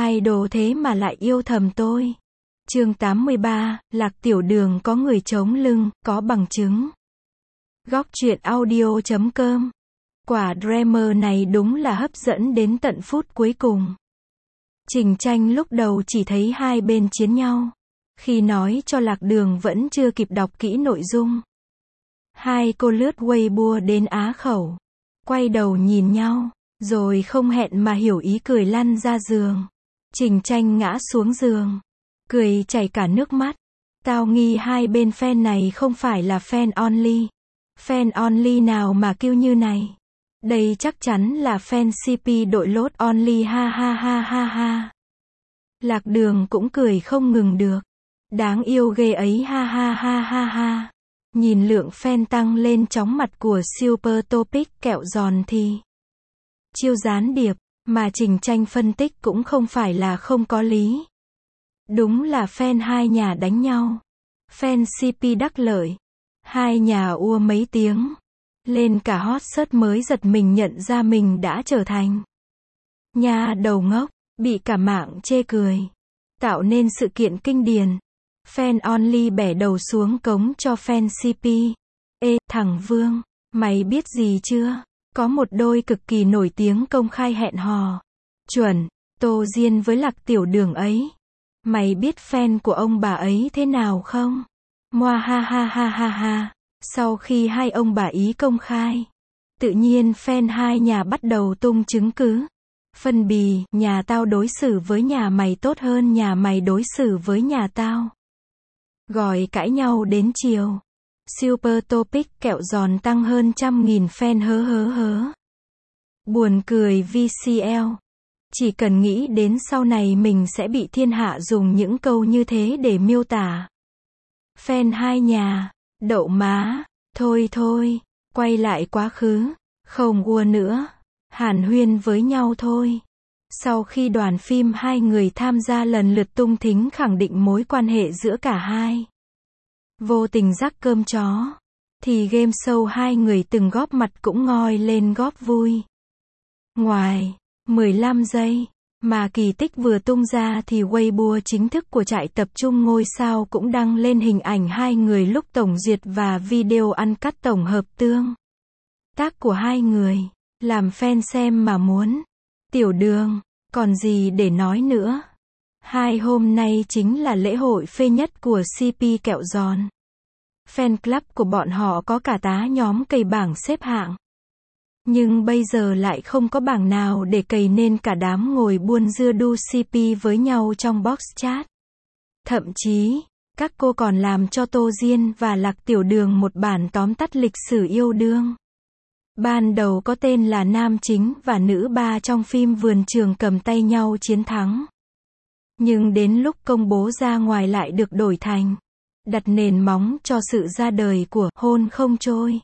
idol thế mà lại yêu thầm tôi. Chương 83, Lạc Tiểu Đường có người chống lưng, có bằng chứng. Góc truyện audio.com. Quả drama này đúng là hấp dẫn đến tận phút cuối cùng. Trình Tranh lúc đầu chỉ thấy hai bên chiến nhau. Khi nói cho Lạc Đường vẫn chưa kịp đọc kỹ nội dung. Hai cô lướt Weibo đến Á khẩu. Quay đầu nhìn nhau, rồi không hẹn mà hiểu ý cười lăn ra giường. Trình Tranh ngã xuống giường, cười chảy cả nước mắt. Tao nghi hai bên fan này không phải là fan only. Fan only nào mà kêu như này. Đây chắc chắn là fan CP đội lốt only ha ha ha ha ha. Lạc Đường cũng cười không ngừng được. Đáng yêu ghê ấy ha ha ha ha ha. Nhìn lượng fan tăng lên chóng mặt của Super Topic kẹo giòn thì chiêu gián điệp mà Trình Tranh phân tích cũng không phải là không có lý. Đúng là fan hai nhà đánh nhau. Fan CP đắc lợi. Hai nhà ua mấy tiếng. Lên cả hot search mới giật mình nhận ra mình đã trở thành nhà đầu ngốc, bị cả mạng chê cười. Tạo nên sự kiện kinh điển. Fan only bẻ đầu xuống cống cho fan CP. Ê, thằng Vương, mày biết gì chưa? Có một đôi cực kỳ nổi tiếng công khai hẹn hò. Chuẩn, Tô Diên với Lạc Tiểu Đường ấy. Mày biết fan của ông bà ấy thế nào không? Moa ha ha ha ha ha. Sau khi hai ông bà ý công khai, tự nhiên fan hai nhà bắt đầu tung chứng cứ. Phân bì, nhà tao đối xử với nhà mày tốt hơn nhà mày đối xử với nhà tao. Gọi cãi nhau đến chiều. Super Topic kẹo giòn tăng hơn 100.000 fan hớ hớ hớ. Buồn cười VCL. Chỉ cần nghĩ đến sau này mình sẽ bị thiên hạ dùng những câu như thế để miêu tả. Fan hai nhà, đậu má, thôi thôi, quay lại quá khứ, không ua nữa, hàn huyên với nhau thôi. Sau khi đoàn phim hai người tham gia lần lượt tung thính khẳng định mối quan hệ giữa cả hai. Vô tình rắc cơm chó, thì game show hai người từng góp mặt cũng ngoi lên góp vui. Ngoài 15 giây mà kỳ tích vừa tung ra thì Weibo chính thức của trại tập trung ngôi sao cũng đăng lên hình ảnh hai người lúc tổng duyệt và video ăn cắt tổng hợp tương tác của hai người, làm fan xem mà muốn. Tiểu Đường, còn gì để nói nữa. Hai hôm nay chính là lễ hội phê nhất của CP kẹo giòn. Fan club của bọn họ có cả tá nhóm cày bảng xếp hạng. Nhưng bây giờ lại không có bảng nào để cày nên cả đám ngồi buôn dưa đu CP với nhau trong box chat. Thậm chí, các cô còn làm cho Tô Diên và Lạc Tiểu Đường một bản tóm tắt lịch sử yêu đương. Ban đầu có tên là nam chính và nữ ba trong phim Vườn Trường cầm tay nhau chiến thắng. Nhưng đến lúc công bố ra ngoài lại được đổi thành đặt nền móng cho sự ra đời của hôn không trôi.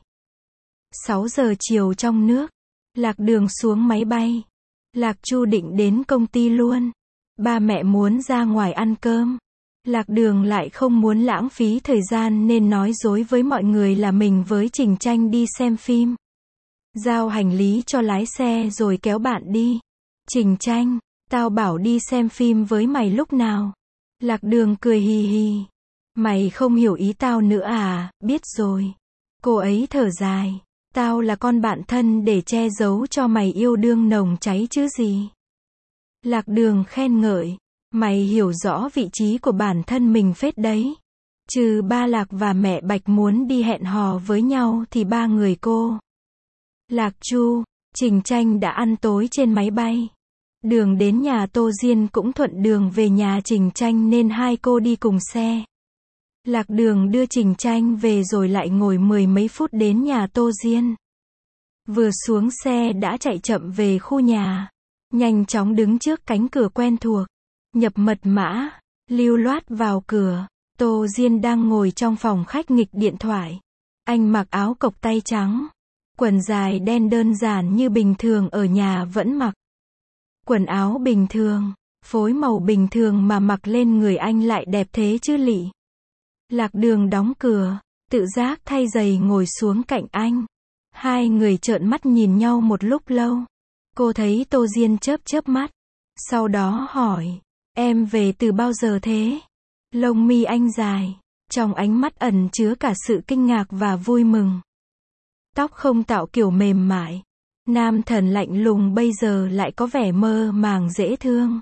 6 giờ chiều trong nước, Lạc Đường xuống máy bay. Lạc Chu định đến công ty luôn. Ba mẹ muốn ra ngoài ăn cơm. Lạc Đường lại không muốn lãng phí thời gian nên nói dối với mọi người là mình với Trình Tranh đi xem phim. Giao hành lý cho lái xe rồi kéo bạn đi. Trình Tranh, tao bảo đi xem phim với mày lúc nào? Lạc Đường cười hì hì. Mày không hiểu ý tao nữa à, biết rồi. Cô ấy thở dài. Tao là con bạn thân để che giấu cho mày yêu đương nồng cháy chứ gì. Lạc Đường khen ngợi. Mày hiểu rõ vị trí của bản thân mình phết đấy. Trừ ba Lạc và mẹ Bạch muốn đi hẹn hò với nhau thì ba người cô Lạc Chu, Trình Tranh đã ăn tối trên máy bay. Đường đến nhà Tô Diên cũng thuận đường về nhà Trình Tranh nên hai cô đi cùng xe. Lạc Đường đưa Trình Tranh về rồi lại ngồi 10 mấy phút đến nhà Tô Diên. Vừa xuống xe đã chạy chậm về khu nhà. Nhanh chóng đứng trước cánh cửa quen thuộc. Nhập mật mã, lưu loát vào cửa. Tô Diên đang ngồi trong phòng khách nghịch điện thoại. Anh mặc áo cộc tay trắng. Quần dài đen đơn giản như bình thường ở nhà vẫn mặc. Quần áo bình thường, phối màu bình thường mà mặc lên người anh lại đẹp thế chứ lị. Lạc Đường đóng cửa, tự giác thay giày ngồi xuống cạnh anh. Hai người trợn mắt nhìn nhau một lúc lâu. Cô thấy Tô Diên chớp chớp mắt. Sau đó hỏi, em về từ bao giờ thế? Lông mi anh dài, trong ánh mắt ẩn chứa cả sự kinh ngạc và vui mừng. Tóc không tạo kiểu mềm mại. Nam thần lạnh lùng bây giờ lại có vẻ mơ màng dễ thương.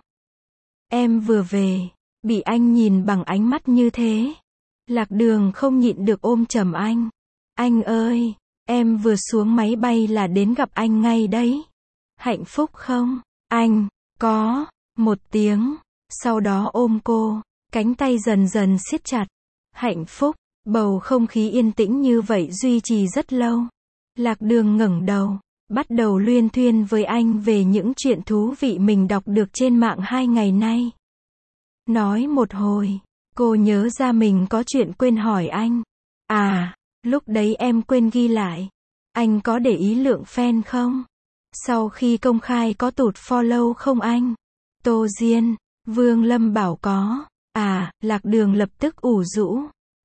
Em vừa về, bị anh nhìn bằng ánh mắt như thế. Lạc Đường không nhịn được ôm chầm anh. Anh ơi, em vừa xuống máy bay là đến gặp anh ngay đấy. Hạnh phúc không? Anh, có, một tiếng, sau đó ôm cô, cánh tay dần dần siết chặt. Hạnh phúc, bầu không khí yên tĩnh như vậy duy trì rất lâu. Lạc Đường ngẩng đầu, bắt đầu luyên thuyên với anh về những chuyện thú vị mình đọc được trên mạng 2 ngày nay. Nói một hồi, cô nhớ ra mình có chuyện quên hỏi anh. À, lúc đấy em quên ghi lại. Anh có để ý lượng fan không? Sau khi công khai có tụt follow không anh? Tô Diên, Vương Lâm bảo có. À, Lạc Đường lập tức ủ rũ.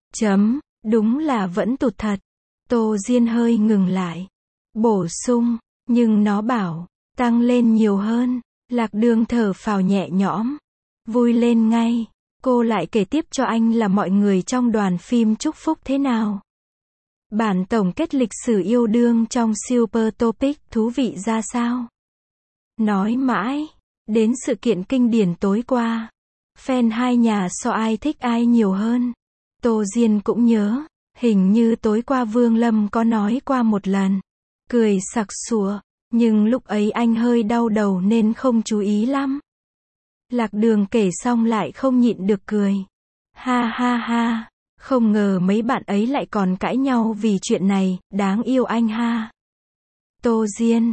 Đúng là vẫn tụt thật. Tô Diên hơi ngừng lại. Bổ sung, nhưng nó bảo, tăng lên nhiều hơn. Lạc Đường thở phào nhẹ nhõm. Vui lên ngay. Cô lại kể tiếp cho anh là mọi người trong đoàn phim chúc phúc thế nào. Bản tổng kết lịch sử yêu đương trong Super Topic thú vị ra sao? Nói mãi, đến sự kiện kinh điển tối qua. Fan hai nhà so ai thích ai nhiều hơn. Tô Diên cũng nhớ, hình như tối qua Vương Lâm có nói qua một lần. Cười sặc sụa, nhưng lúc ấy anh hơi đau đầu nên không chú ý lắm. Lạc Đường kể xong lại không nhịn được cười. Ha ha ha, không ngờ mấy bạn ấy lại còn cãi nhau vì chuyện này, đáng yêu anh ha. Tô Diên,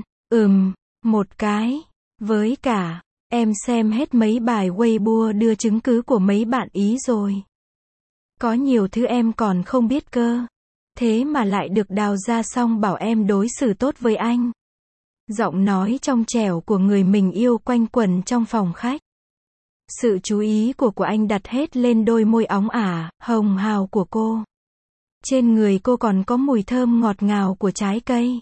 một cái. Với cả, em xem hết mấy bài Weibo đưa chứng cứ của mấy bạn ý rồi. Có nhiều thứ em còn không biết cơ. Thế mà lại được đào ra xong bảo em đối xử tốt với anh. Giọng nói trong trẻo của người mình yêu quanh quẩn trong phòng khách. Sự chú ý của anh đặt hết lên đôi môi óng ả, hồng hào của cô. Trên người cô còn có mùi thơm ngọt ngào của trái cây.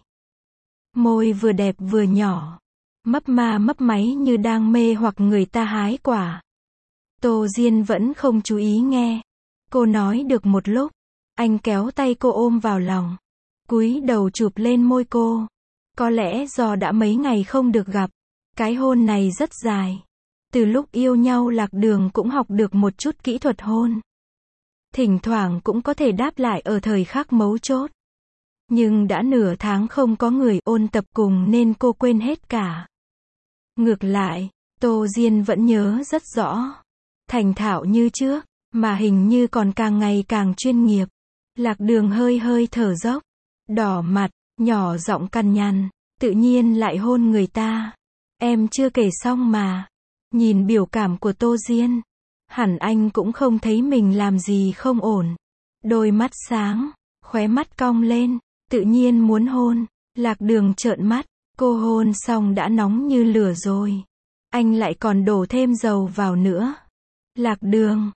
Môi vừa đẹp vừa nhỏ. Mấp ma mấp máy như đang mê hoặc người ta hái quả. Tô Diên vẫn không chú ý nghe. Cô nói được một lúc. Anh kéo tay cô ôm vào lòng. Cúi đầu chụp lên môi cô. Có lẽ do đã mấy ngày không được gặp. Cái hôn này rất dài. Từ lúc yêu nhau Lạc Đường cũng học được một chút kỹ thuật hôn. Thỉnh thoảng cũng có thể đáp lại ở thời khắc mấu chốt. Nhưng đã nửa tháng không có người ôn tập cùng nên cô quên hết cả. Ngược lại, Tô Diên vẫn nhớ rất rõ. Thành thạo như trước, mà hình như còn càng ngày càng chuyên nghiệp. Lạc Đường hơi hơi thở dốc. Đỏ mặt, nhỏ giọng cằn nhằn. Tự nhiên lại hôn người ta. Em chưa kể xong mà. Nhìn biểu cảm của Tô Diên. Hẳn anh cũng không thấy mình làm gì không ổn. Đôi mắt sáng, khóe mắt cong lên. Tự nhiên muốn hôn. Lạc Đường trợn mắt. Cô hôn xong đã nóng như lửa rồi. Anh lại còn đổ thêm dầu vào nữa. Lạc Đường,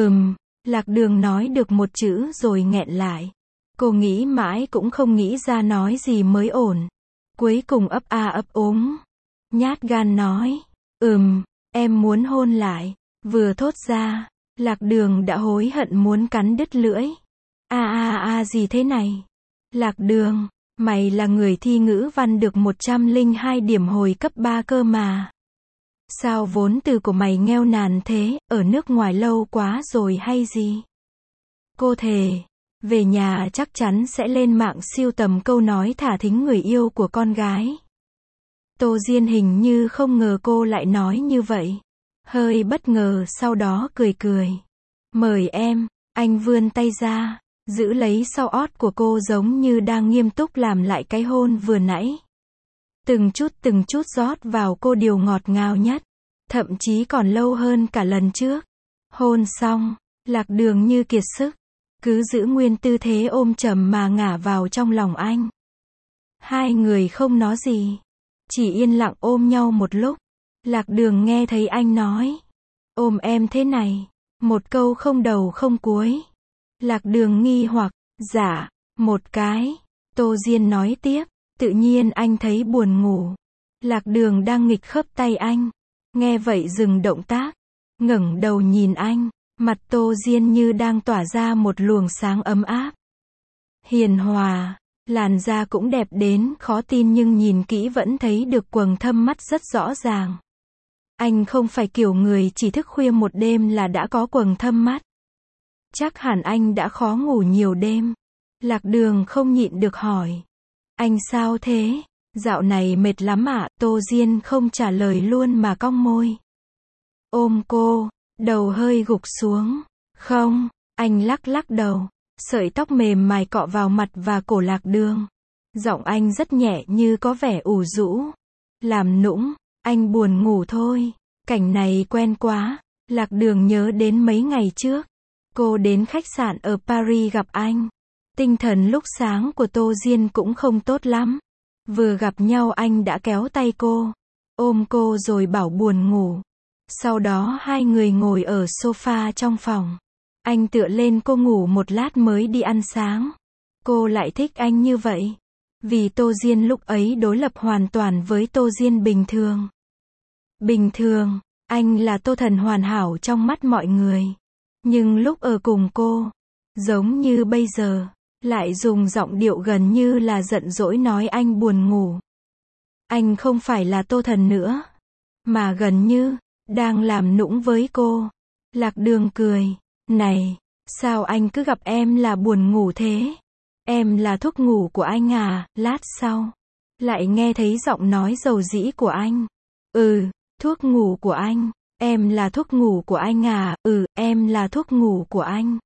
Lạc Đường nói được một chữ rồi nghẹn lại. Cô nghĩ mãi cũng không nghĩ ra nói gì mới ổn. Cuối cùng ấp a ấp úng. Nhát gan nói, em muốn hôn lại. Vừa thốt ra, Lạc Đường đã hối hận muốn cắn đứt lưỡi. Gì thế này? Lạc Đường, mày là người thi ngữ văn được 102 điểm hồi cấp 3 cơ mà. Sao vốn từ của mày nghèo nàn thế, ở nước ngoài lâu quá rồi hay gì? Cô thề, về nhà chắc chắn sẽ lên mạng sưu tầm câu nói thả thính người yêu của con gái. Tô Diên hình như không ngờ cô lại nói như vậy. Hơi bất ngờ sau đó cười cười. Mời em, anh vươn tay ra, giữ lấy sau ót của cô giống như đang nghiêm túc làm lại cái hôn vừa nãy. Từng chút rót vào cô điều ngọt ngào nhất. Thậm chí còn lâu hơn cả lần trước. Hôn xong, Lạc Đường như kiệt sức. Cứ giữ nguyên tư thế ôm chầm mà ngả vào trong lòng anh. Hai người không nói gì. Chỉ yên lặng ôm nhau một lúc. Lạc Đường nghe thấy anh nói. Ôm em thế này. Một câu không đầu không cuối. Lạc Đường nghi hoặc. Dạ, một cái. Tô Diên nói tiếp. Tự nhiên anh thấy buồn ngủ. Lạc Đường đang nghịch khớp tay anh. Nghe vậy dừng động tác, ngẩng đầu nhìn anh, mặt Tô Diên như đang tỏa ra một luồng sáng ấm áp. Hiền hòa, làn da cũng đẹp đến khó tin nhưng nhìn kỹ vẫn thấy được quầng thâm mắt rất rõ ràng. Anh không phải kiểu người chỉ thức khuya một đêm là đã có quầng thâm mắt. Chắc hẳn anh đã khó ngủ nhiều đêm. Lạc Đường không nhịn được hỏi. Anh sao thế? Dạo này mệt lắm ạ, Tô Diên không trả lời luôn mà cong môi. Ôm cô, đầu hơi gục xuống. Không, anh lắc lắc đầu. Sợi tóc mềm mại cọ vào mặt và cổ Lạc Đường. Giọng anh rất nhẹ như có vẻ ủ rũ. Làm nũng, anh buồn ngủ thôi. Cảnh này quen quá. Lạc Đường nhớ đến mấy ngày trước. Cô đến khách sạn ở Paris gặp anh. Tinh thần lúc sáng của Tô Diên cũng không tốt lắm. Vừa gặp nhau anh đã kéo tay cô, ôm cô rồi bảo buồn ngủ. Sau đó hai người ngồi ở sofa trong phòng. Anh tựa lên cô ngủ một lát mới đi ăn sáng. Cô lại thích anh như vậy. Vì Tô Diên lúc ấy đối lập hoàn toàn với Tô Diên bình thường. Bình thường, anh là Tô Thần hoàn hảo trong mắt mọi người. Nhưng lúc ở cùng cô, giống như bây giờ, lại dùng giọng điệu gần như là giận dỗi nói anh buồn ngủ. Anh không phải là Tô Thần nữa, mà gần như đang làm nũng với cô. Lạc Đường cười, này, sao anh cứ gặp em là buồn ngủ thế? Em là thuốc ngủ của anh à? Lát sau, lại nghe thấy giọng nói dầu dĩ của anh. Thuốc ngủ của anh. Em là thuốc ngủ của anh à? Em là thuốc ngủ của anh.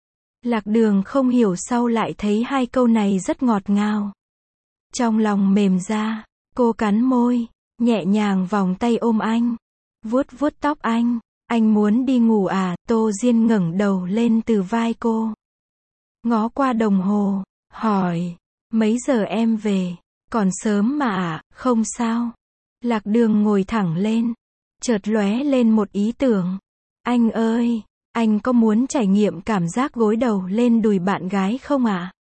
Lạc Đường không hiểu sao lại thấy hai câu này rất ngọt ngào. Trong lòng mềm ra, cô cắn môi, nhẹ nhàng vòng tay ôm anh, vuốt vuốt tóc anh. Anh muốn đi ngủ à? Tô Diên ngẩng đầu lên từ vai cô, ngó qua đồng hồ, hỏi, mấy giờ em về? Còn sớm mà ạ. Không sao. Lạc Đường ngồi thẳng lên, chợt lóe lên một ý tưởng. Anh ơi, anh có muốn trải nghiệm cảm giác gối đầu lên đùi bạn gái không ạ?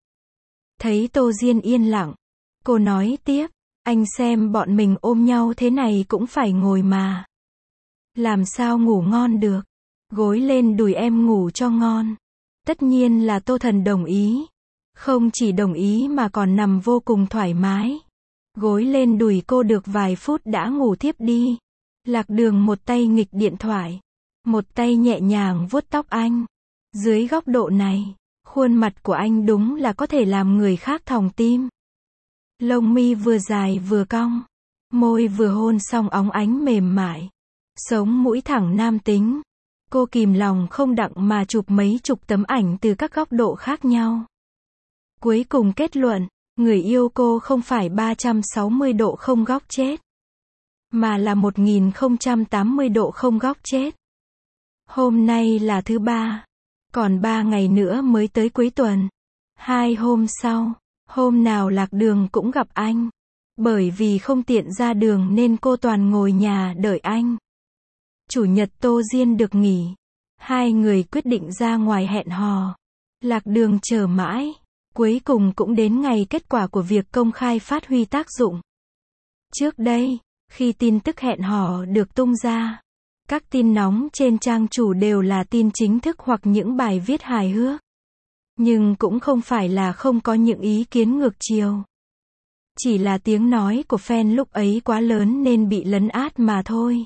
Thấy Tô Diên yên lặng, cô nói tiếp, anh xem bọn mình ôm nhau thế này cũng phải ngồi mà. Làm sao ngủ ngon được? Gối lên đùi em ngủ cho ngon. Tất nhiên là Tô Thần đồng ý. Không chỉ đồng ý mà còn nằm vô cùng thoải mái. Gối lên đùi cô được vài phút đã ngủ thiếp đi. Lạc Đường một tay nghịch điện thoại, một tay nhẹ nhàng vuốt tóc anh. Dưới góc độ này, khuôn mặt của anh đúng là có thể làm người khác thòng tim. Lông mi vừa dài vừa cong, môi vừa hôn xong óng ánh mềm mại, sống mũi thẳng nam tính. Cô kìm lòng không đặng mà chụp mấy chục tấm ảnh từ các góc độ khác nhau. Cuối cùng kết luận, người yêu cô không phải 360 độ không góc chết, mà là 1080 độ không góc chết. Hôm nay là thứ ba, còn 3 ngày nữa mới tới cuối tuần. 2 hôm sau, hôm nào Lạc Đường cũng gặp anh. Bởi vì không tiện ra đường nên cô toàn ngồi nhà đợi anh. Chủ nhật Tô Diên được nghỉ. Hai người quyết định ra ngoài hẹn hò. Lạc Đường chờ mãi. Cuối cùng cũng đến ngày kết quả của việc công khai phát huy tác dụng. Trước đây, khi tin tức hẹn hò được tung ra, các tin nóng trên trang chủ đều là tin chính thức hoặc những bài viết hài hước. Nhưng cũng không phải là không có những ý kiến ngược chiều. Chỉ là tiếng nói của fan lúc ấy quá lớn nên bị lấn át mà thôi.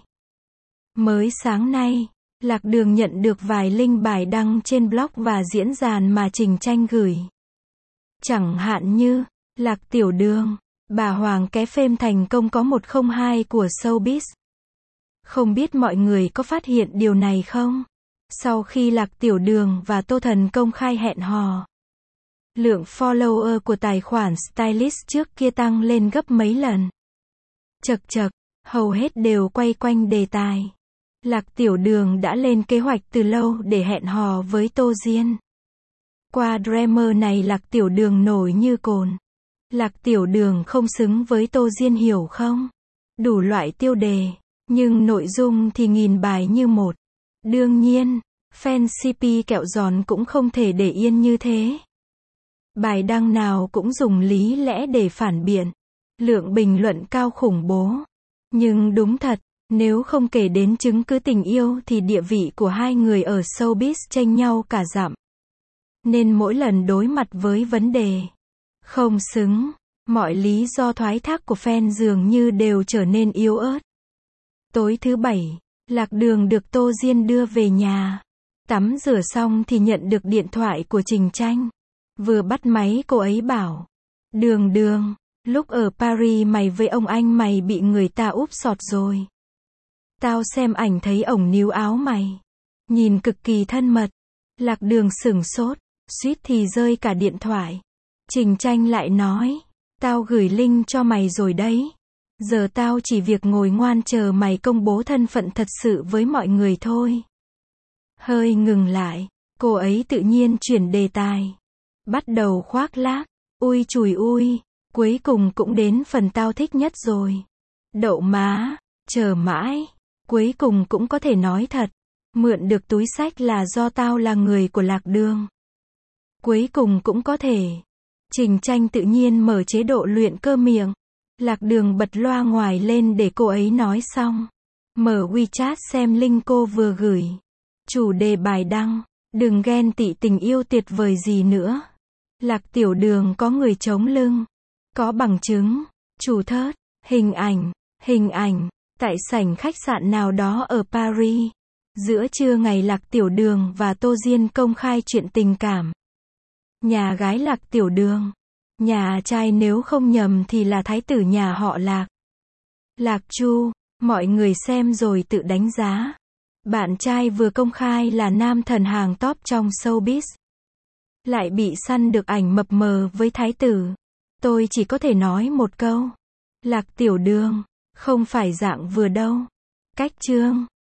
Mới sáng nay, Lạc Đường nhận được vài link bài đăng trên blog và diễn đàn mà Trình Tranh gửi. Chẳng hạn như, Lạc Tiểu Đường, bà Hoàng ké phêm thành công có 102 của showbiz. Không biết mọi người có phát hiện điều này không? Sau khi Lạc Tiểu Đường và Tô Thần công khai hẹn hò, lượng follower của tài khoản stylist trước kia tăng lên gấp mấy lần. Chật chật, hầu hết đều quay quanh đề tài. Lạc Tiểu Đường đã lên kế hoạch từ lâu để hẹn hò với Tô Diên. Qua drama này Lạc Tiểu Đường nổi như cồn. Lạc Tiểu Đường không xứng với Tô Diên hiểu không? Đủ loại tiêu đề, nhưng nội dung thì nghìn bài như một. Đương nhiên, fan CP kẹo giòn cũng không thể để yên như thế. Bài đăng nào cũng dùng lý lẽ để phản biện. Lượng bình luận cao khủng bố. Nhưng đúng thật, Nếu không kể đến chứng cứ tình yêu thì địa vị của hai người ở showbiz chênh nhau cả dặm. Nên mỗi lần đối mặt với vấn đề không xứng, mọi lý do thoái thác của fan dường như đều trở nên yếu ớt. Tối thứ Bảy, Lạc Đường được Tô Diên đưa về nhà. Tắm rửa xong thì nhận được điện thoại của Trình Tranh. Vừa bắt máy cô ấy bảo: Đường Đường, lúc ở Paris mày với ông anh mày bị người ta úp sọt rồi. Tao xem ảnh thấy ổng níu áo mày. Nhìn cực kỳ thân mật. Lạc Đường sửng sốt, suýt thì rơi cả điện thoại. Trình Tranh lại nói: Tao gửi link cho mày rồi đấy. Giờ tao chỉ việc ngồi ngoan chờ mày công bố thân phận thật sự với mọi người thôi. Hơi ngừng lại, cô ấy tự nhiên chuyển đề tài. Bắt đầu khoác lác. Ui chùi ui, cuối cùng cũng đến phần tao thích nhất rồi. Đậu má, chờ mãi. Cuối cùng cũng có thể nói thật. Mượn được túi xách là do tao là người của Lạc Đường. Cuối cùng cũng có thể. Trình Tranh tự nhiên mở chế độ luyện cơ miệng. Lạc Đường bật loa ngoài lên để cô ấy nói xong. Mở WeChat xem link cô vừa gửi. Chủ đề bài đăng: đừng ghen tị tình yêu tuyệt vời gì nữa. Lạc Tiểu Đường có người chống lưng. Có bằng chứng. Chủ thớt. Hình ảnh. Tại sảnh khách sạn nào đó ở Paris. Giữa trưa ngày Lạc Tiểu Đường và Tô Diên công khai chuyện tình cảm. Nhà gái Lạc Tiểu Đường. Nhà trai nếu không nhầm thì là thái tử nhà họ Lạc. Lạc Chu. Mọi người xem rồi tự đánh giá. Bạn trai vừa công khai là nam thần hàng top trong showbiz. Lại bị săn được ảnh mập mờ với thái tử. Tôi chỉ có thể nói một câu. Lạc Tiểu Đường. Không phải dạng vừa đâu. Cách chương.